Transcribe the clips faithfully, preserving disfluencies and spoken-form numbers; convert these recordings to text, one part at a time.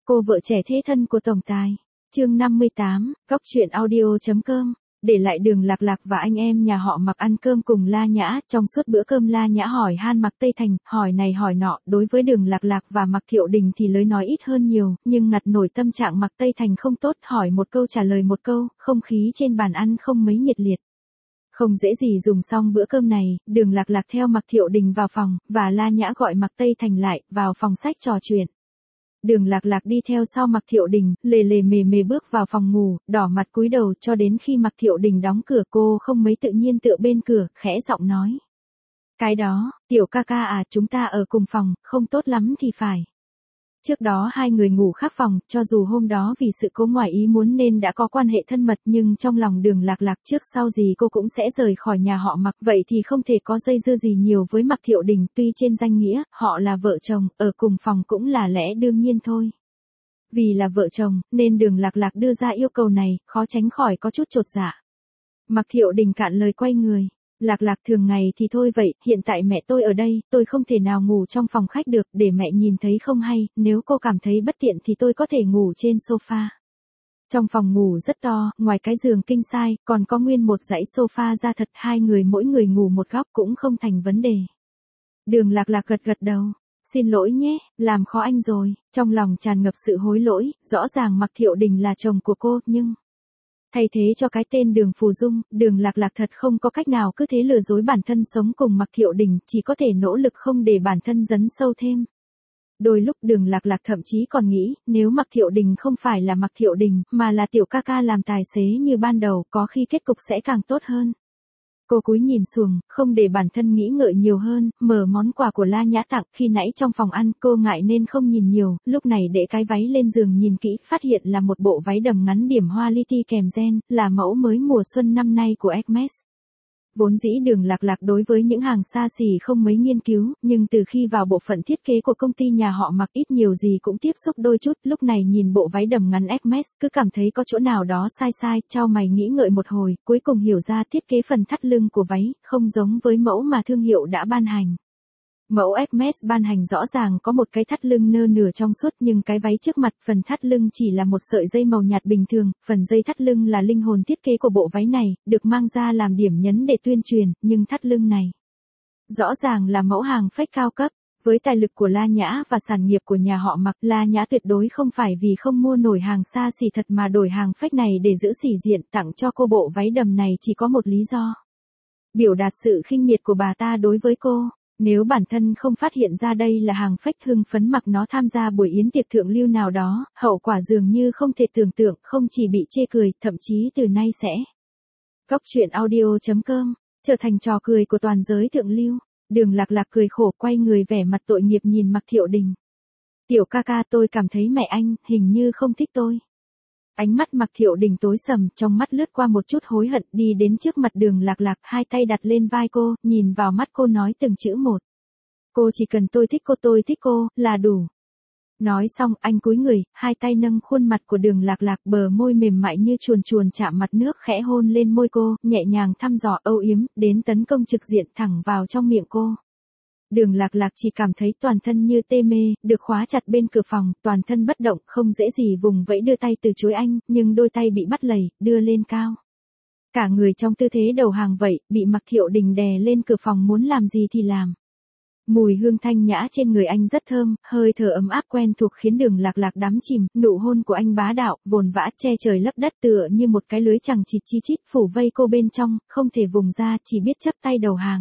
Cô vợ trẻ thế thân của tổng tài. Chương năm mươi tám, góc truyện audio.com. Để lại Đường Lạc Lạc và anh em nhà họ Mạc ăn cơm cùng La Nhã, trong suốt bữa cơm La Nhã hỏi han Mạc Tây Thành, hỏi này hỏi nọ, đối với Đường Lạc Lạc và Mạc Thiệu Đình thì lời nói ít hơn nhiều, nhưng ngặt nổi tâm trạng Mạc Tây Thành không tốt, hỏi một câu trả lời một câu, không khí trên bàn ăn không mấy nhiệt liệt. Không dễ gì dùng xong bữa cơm này, Đường Lạc Lạc theo Mạc Thiệu Đình vào phòng, và La Nhã gọi Mạc Tây Thành lại, vào phòng sách trò chuyện. Đường Lạc Lạc đi theo sau Mạc Thiệu Đình, lề lề mề mề bước vào phòng ngủ, đỏ mặt cúi đầu cho đến khi Mạc Thiệu Đình đóng cửa, cô không mấy tự nhiên tựa bên cửa, khẽ giọng nói. Cái đó, tiểu ca ca à, chúng ta ở cùng phòng, không tốt lắm thì phải. Trước đó hai người ngủ khác phòng, cho dù hôm đó vì sự cố ngoài ý muốn nên đã có quan hệ thân mật, nhưng trong lòng Đường Lạc Lạc trước sau gì cô cũng sẽ rời khỏi nhà họ Mạc, vậy thì không thể có dây dưa gì nhiều với Mạc Thiệu Đình, tuy trên danh nghĩa, họ là vợ chồng, ở cùng phòng cũng là lẽ đương nhiên thôi. Vì là vợ chồng, nên Đường Lạc Lạc đưa ra yêu cầu này, khó tránh khỏi có chút chột dạ. Mạc Thiệu Đình cạn lời quay người. Lạc Lạc, thường ngày thì thôi vậy, hiện tại mẹ tôi ở đây, tôi không thể nào ngủ trong phòng khách được, để mẹ nhìn thấy không hay, nếu cô cảm thấy bất tiện thì tôi có thể ngủ trên sofa. Trong phòng ngủ rất to, ngoài cái giường king size, còn có nguyên một dãy sofa ra thật, hai người mỗi người ngủ một góc cũng không thành vấn đề. Đường Lạc Lạc gật gật đầu. Xin lỗi nhé, làm khó anh rồi, trong lòng tràn ngập sự hối lỗi, rõ ràng Mạc Thiệu Đình là chồng của cô, nhưng... Thay thế cho cái tên Đường Phù Dung, Đường Lạc Lạc thật không có cách nào cứ thế lừa dối bản thân sống cùng Mạc Thiệu Đình, chỉ có thể nỗ lực không để bản thân dấn sâu thêm. Đôi lúc Đường Lạc Lạc thậm chí còn nghĩ, nếu Mạc Thiệu Đình không phải là Mạc Thiệu Đình, mà là tiểu ca ca làm tài xế như ban đầu, có khi kết cục sẽ càng tốt hơn. Cô cúi nhìn xuống, không để bản thân nghĩ ngợi nhiều hơn, mở món quà của La Nhã tặng, khi nãy trong phòng ăn, cô ngại nên không nhìn nhiều, lúc này để cái váy lên giường nhìn kỹ, phát hiện là một bộ váy đầm ngắn điểm hoa li ti kèm ren, là mẫu mới mùa xuân năm nay của Hermes. Vốn dĩ Đường Lạc Lạc đối với những hàng xa xỉ không mấy nghiên cứu, nhưng từ khi vào bộ phận thiết kế của công ty nhà họ Mạc ít nhiều gì cũng tiếp xúc đôi chút, lúc này nhìn bộ váy đầm ngắn Hermes, cứ cảm thấy có chỗ nào đó sai sai, chau mày nghĩ ngợi một hồi, cuối cùng hiểu ra thiết kế phần thắt lưng của váy, không giống với mẫu mà thương hiệu đã ban hành. Mẫu Hermes ban hành rõ ràng có một cái thắt lưng nơ nửa trong suốt, nhưng cái váy trước mặt phần thắt lưng chỉ là một sợi dây màu nhạt bình thường, phần dây thắt lưng là linh hồn thiết kế của bộ váy này, được mang ra làm điểm nhấn để tuyên truyền, nhưng thắt lưng này rõ ràng là mẫu hàng fake cao cấp. Với tài lực của La Nhã và sản nghiệp của nhà họ Mạc, La Nhã tuyệt đối không phải vì không mua nổi hàng xa xỉ thật mà đổi hàng fake này để giữ sĩ diện, tặng cho cô bộ váy đầm này chỉ có một lý do. Biểu đạt sự khinh miệt của bà ta đối với cô. Nếu bản thân không phát hiện ra đây là hàng fake, hưng phấn mặc nó tham gia buổi yến tiệc thượng lưu nào đó, hậu quả dường như không thể tưởng tượng, không chỉ bị chê cười, thậm chí từ nay sẽ góc truyện audio.com trở thành trò cười của toàn giới thượng lưu. Đường Lạc Lạc cười khổ quay người vẻ mặt tội nghiệp nhìn Mạc Thiệu Đình. Tiểu ca ca, tôi cảm thấy mẹ anh hình như không thích tôi. Ánh mắt Mạc Thiệu Đình tối sầm, trong mắt lướt qua một chút hối hận, đi đến trước mặt Đường Lạc Lạc, hai tay đặt lên vai cô, nhìn vào mắt cô nói từng chữ một. Cô chỉ cần tôi thích cô, tôi thích cô, là đủ. Nói xong, anh cúi người, hai tay nâng khuôn mặt của Đường Lạc Lạc, bờ môi mềm mại như chuồn chuồn chạm mặt nước, khẽ hôn lên môi cô, nhẹ nhàng thăm dò âu yếm, đến tấn công trực diện thẳng vào trong miệng cô. Đường Lạc Lạc chỉ cảm thấy toàn thân như tê mê, được khóa chặt bên cửa phòng, toàn thân bất động, không dễ gì vùng vẫy đưa tay từ chối anh, nhưng đôi tay bị bắt lầy, đưa lên cao. Cả người trong tư thế đầu hàng vậy, bị Mạc Thiệu Đình đè lên cửa phòng, muốn làm gì thì làm. Mùi hương thanh nhã trên người anh rất thơm, hơi thở ấm áp quen thuộc khiến Đường Lạc Lạc đắm chìm, nụ hôn của anh bá đạo, vồn vã che trời lấp đất tựa như một cái lưới chằng chịt chi chít phủ vây cô bên trong, không thể vùng ra, chỉ biết chấp tay đầu hàng.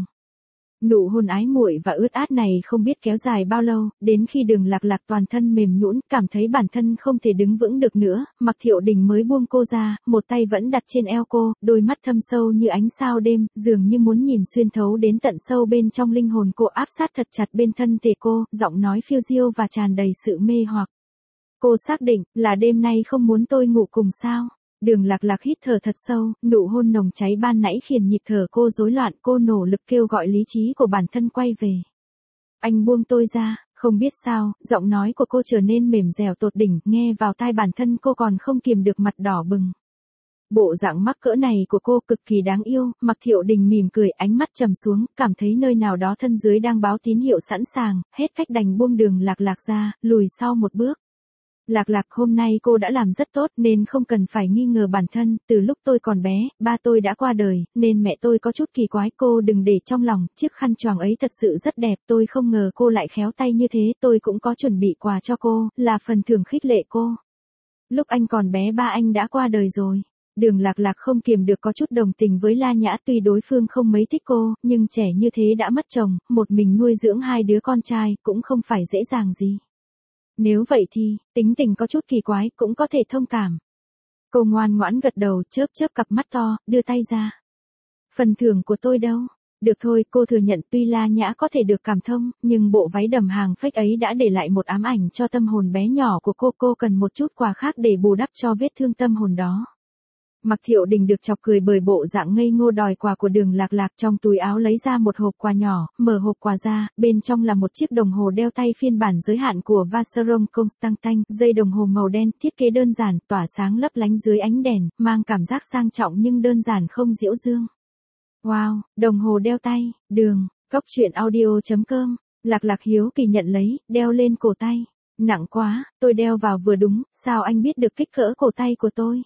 Nụ hôn ái muội và ướt át này không biết kéo dài bao lâu, đến khi Đường Lạc Lạc toàn thân mềm nhũn, cảm thấy bản thân không thể đứng vững được nữa, Mạc Thiệu Đình mới buông cô ra, một tay vẫn đặt trên eo cô, đôi mắt thâm sâu như ánh sao đêm, dường như muốn nhìn xuyên thấu đến tận sâu bên trong linh hồn cô, áp sát thật chặt bên thân thể cô, giọng nói phiêu diêu và tràn đầy sự mê hoặc. Cô xác định, là đêm nay không muốn tôi ngủ cùng sao? Đường Lạc Lạc hít thở thật sâu, nụ hôn nồng cháy ban nãy khiến nhịp thở cô rối loạn, cô nỗ lực kêu gọi lý trí của bản thân quay về. Anh buông tôi ra, không biết sao, giọng nói của cô trở nên mềm dẻo tột đỉnh, nghe vào tai bản thân cô còn không kiềm được mặt đỏ bừng. Bộ dạng mắc cỡ này của cô cực kỳ đáng yêu, Mạc Thiệu Đình mỉm cười, ánh mắt trầm xuống, cảm thấy nơi nào đó thân dưới đang báo tín hiệu sẵn sàng, hết cách đành buông Đường Lạc Lạc ra, lùi sau một bước. Lạc lạc, hôm nay cô đã làm rất tốt nên không cần phải nghi ngờ bản thân, từ lúc tôi còn bé, ba tôi đã qua đời, nên mẹ tôi có chút kỳ quái, cô đừng để trong lòng, chiếc khăn choàng ấy thật sự rất đẹp, tôi không ngờ cô lại khéo tay như thế, tôi cũng có chuẩn bị quà cho cô, là phần thưởng khích lệ cô. Lúc anh còn bé ba anh đã qua đời rồi. Đường Lạc Lạc không kiềm được có chút đồng tình với La Nhã, tuy đối phương không mấy thích cô, nhưng trẻ như thế đã mất chồng, một mình nuôi dưỡng hai đứa con trai, cũng không phải dễ dàng gì. Nếu vậy thì, tính tình có chút kỳ quái, cũng có thể thông cảm. Cô ngoan ngoãn gật đầu, chớp chớp cặp mắt to, đưa tay ra. Phần thưởng của tôi đâu? Được thôi, cô thừa nhận tuy La Nhã có thể được cảm thông, nhưng bộ váy đầm hàng fake ấy đã để lại một ám ảnh cho tâm hồn bé nhỏ của cô, cô cần một chút quà khác để bù đắp cho vết thương tâm hồn đó. Mạc Thiệu Đình được chọc cười bởi bộ dạng ngây ngô đòi quà của Đường Lạc Lạc, trong túi áo lấy ra một hộp quà nhỏ, mở hộp quà ra, bên trong là một chiếc đồng hồ đeo tay phiên bản giới hạn của Vacheron Constantin, dây đồng hồ màu đen, thiết kế đơn giản, tỏa sáng lấp lánh dưới ánh đèn, mang cảm giác sang trọng nhưng đơn giản không diễu dương. Wow, đồng hồ đeo tay, Đường, Cốc Truyện Audio chấm com, Lạc Lạc hiếu kỳ nhận lấy, đeo lên cổ tay. Nặng quá, tôi đeo vào vừa đúng, sao anh biết được kích cỡ cổ tay của tôi?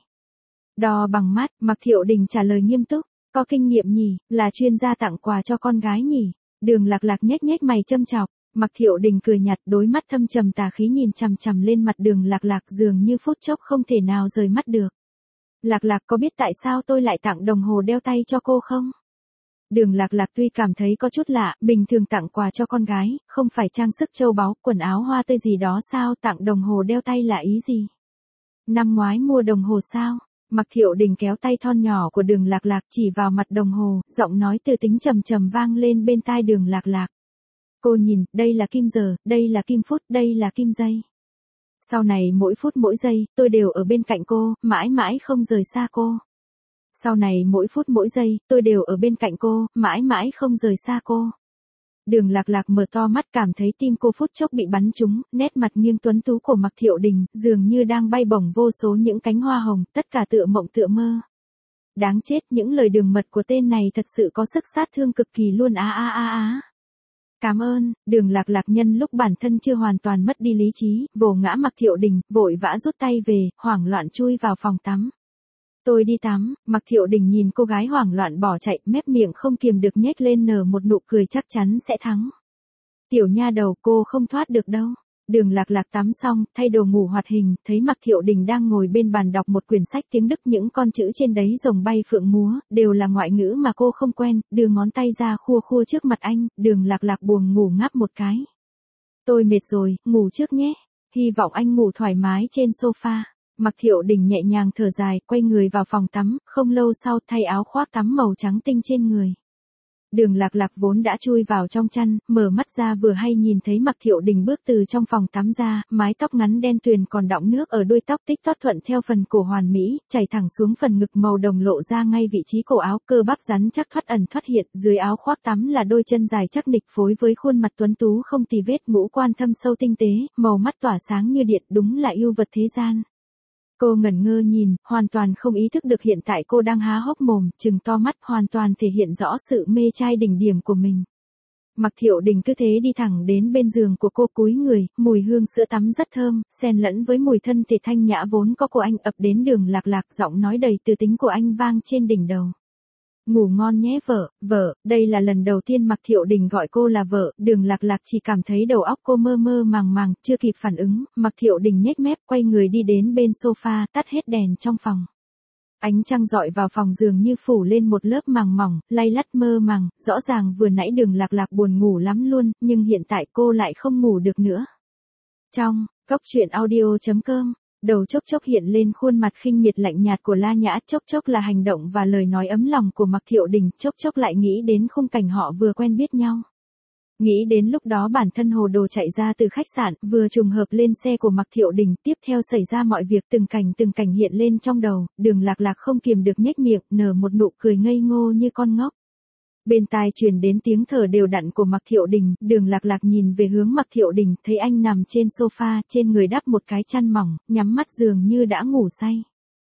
Đo bằng mắt, Mạc Thiệu Đình trả lời nghiêm túc, có kinh nghiệm nhỉ, là chuyên gia tặng quà cho con gái nhỉ. Đường Lạc Lạc nhếch nhếch mày châm chọc, Mạc Thiệu Đình cười nhạt, đôi mắt thâm trầm tà khí nhìn chằm chằm lên mặt Đường Lạc Lạc, dường như phút chốc không thể nào rời mắt được. Lạc Lạc có biết tại sao tôi lại tặng đồng hồ đeo tay cho cô không? Đường Lạc Lạc tuy cảm thấy có chút lạ, bình thường tặng quà cho con gái, không phải trang sức châu báu, quần áo hoa tươi gì đó sao, tặng đồng hồ đeo tay là ý gì? Năm ngoái mua đồng hồ sao? Mạc Thiệu Đình kéo tay thon nhỏ của Đường Lạc Lạc chỉ vào mặt đồng hồ, giọng nói từ tính trầm trầm vang lên bên tai Đường Lạc Lạc. Cô nhìn, đây là kim giờ, đây là kim phút, đây là kim giây. Sau này mỗi phút mỗi giây, tôi đều ở bên cạnh cô, mãi mãi không rời xa cô. Sau này mỗi phút mỗi giây, tôi đều ở bên cạnh cô, mãi mãi không rời xa cô. Đường Lạc Lạc mở to mắt, cảm thấy tim cô phút chốc bị bắn trúng, nét mặt nghiêng tuấn tú của Mạc Thiệu Đình, dường như đang bay bổng vô số những cánh hoa hồng, tất cả tựa mộng tựa mơ. Đáng chết, những lời đường mật của tên này thật sự có sức sát thương cực kỳ luôn á á á á. Cảm ơn, Đường Lạc Lạc nhân lúc bản thân chưa hoàn toàn mất đi lý trí, vồ ngã Mạc Thiệu Đình, vội vã rút tay về, hoảng loạn chui vào phòng tắm. Tôi đi tắm, Mạc Thiệu Đình nhìn cô gái hoảng loạn bỏ chạy, mép miệng không kiềm được nhếch lên nở một nụ cười, chắc chắn sẽ thắng. Tiểu nha đầu, cô không thoát được đâu. Đường Lạc Lạc tắm xong, thay đồ ngủ hoạt hình, thấy Mạc Thiệu Đình đang ngồi bên bàn đọc một quyển sách tiếng Đức, những con chữ trên đấy rồng bay phượng múa, đều là ngoại ngữ mà cô không quen, đưa ngón tay ra khua khua trước mặt anh, Đường Lạc Lạc buồn ngủ ngáp một cái. Tôi mệt rồi, ngủ trước nhé. Hy vọng anh ngủ thoải mái trên sofa. Mạc Thiệu Đình nhẹ nhàng thở dài, quay người vào phòng tắm, không lâu sau thay áo khoác tắm màu trắng tinh trên người. Đường Lạc Lạc vốn đã chui vào trong chăn, mở mắt ra vừa hay nhìn thấy Mạc Thiệu Đình bước từ trong phòng tắm ra, mái tóc ngắn đen tuyền còn đọng nước ở đuôi tóc tích tót thuận theo phần cổ hoàn mỹ, chảy thẳng xuống phần ngực màu đồng lộ ra ngay vị trí cổ áo, cơ bắp rắn chắc thoát ẩn thoát hiện, dưới áo khoác tắm là đôi chân dài chắc nịch phối với khuôn mặt tuấn tú không tì vết, ngũ quan thâm sâu tinh tế, màu mắt tỏa sáng như điện, đúng là yêu vật thế gian. Cô ngẩn ngơ nhìn, hoàn toàn không ý thức được hiện tại cô đang há hốc mồm, trừng to mắt, hoàn toàn thể hiện rõ sự mê trai đỉnh điểm của mình. Mạc Thiệu Đình cứ thế đi thẳng đến bên giường của cô, cúi người, mùi hương sữa tắm rất thơm, xen lẫn với mùi thân thể thanh nhã vốn có của anh ập đến. Đường Lạc Lạc, giọng nói đầy từ tính của anh vang trên đỉnh đầu. Ngủ ngon nhé vợ, vợ, đây là lần đầu tiên Mạc Thiệu Đình gọi cô là vợ, Đường Lạc Lạc chỉ cảm thấy đầu óc cô mơ mơ màng màng, chưa kịp phản ứng, Mạc Thiệu Đình nhếch mép, quay người đi đến bên sofa, tắt hết đèn trong phòng. Ánh trăng rọi vào phòng dường như phủ lên một lớp màng mỏng, lay lắt mơ màng, rõ ràng vừa nãy Đường Lạc Lạc buồn ngủ lắm luôn, nhưng hiện tại cô lại không ngủ được nữa. Trong, Cốc Truyện Audio chấm com, đầu chốc chốc hiện lên khuôn mặt khinh miệt lạnh nhạt của La Nhã, chốc chốc là hành động và lời nói ấm lòng của Mạc Thiệu Đình, chốc chốc lại nghĩ đến khung cảnh họ vừa quen biết nhau. Nghĩ đến lúc đó bản thân hồ đồ chạy ra từ khách sạn, vừa trùng hợp lên xe của Mạc Thiệu Đình, tiếp theo xảy ra mọi việc, từng cảnh từng cảnh hiện lên trong đầu, Đường Lạc Lạc không kiềm được nhếch miệng, nở một nụ cười ngây ngô như con ngốc. Bên tai truyền đến tiếng thở đều đặn của Mạc Thiệu Đình, Đường Lạc Lạc nhìn về hướng Mạc Thiệu Đình, thấy anh nằm trên sofa, trên người đắp một cái chăn mỏng, nhắm mắt dường như đã ngủ say.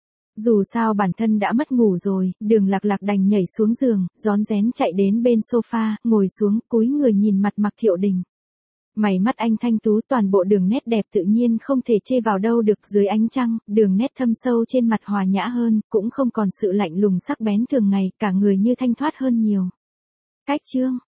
Dù sao bản thân đã mất ngủ rồi, Đường Lạc Lạc đành nhảy xuống giường, rón rén chạy đến bên sofa, ngồi xuống, cúi người nhìn mặt Mạc Thiệu Đình. Mày mắt anh thanh tú, toàn bộ đường nét đẹp tự nhiên không thể chê vào đâu được dưới ánh trăng, đường nét thâm sâu trên mặt hòa nhã hơn, cũng không còn sự lạnh lùng sắc bén thường ngày, cả người như thanh thoát hơn nhiều. Cách chương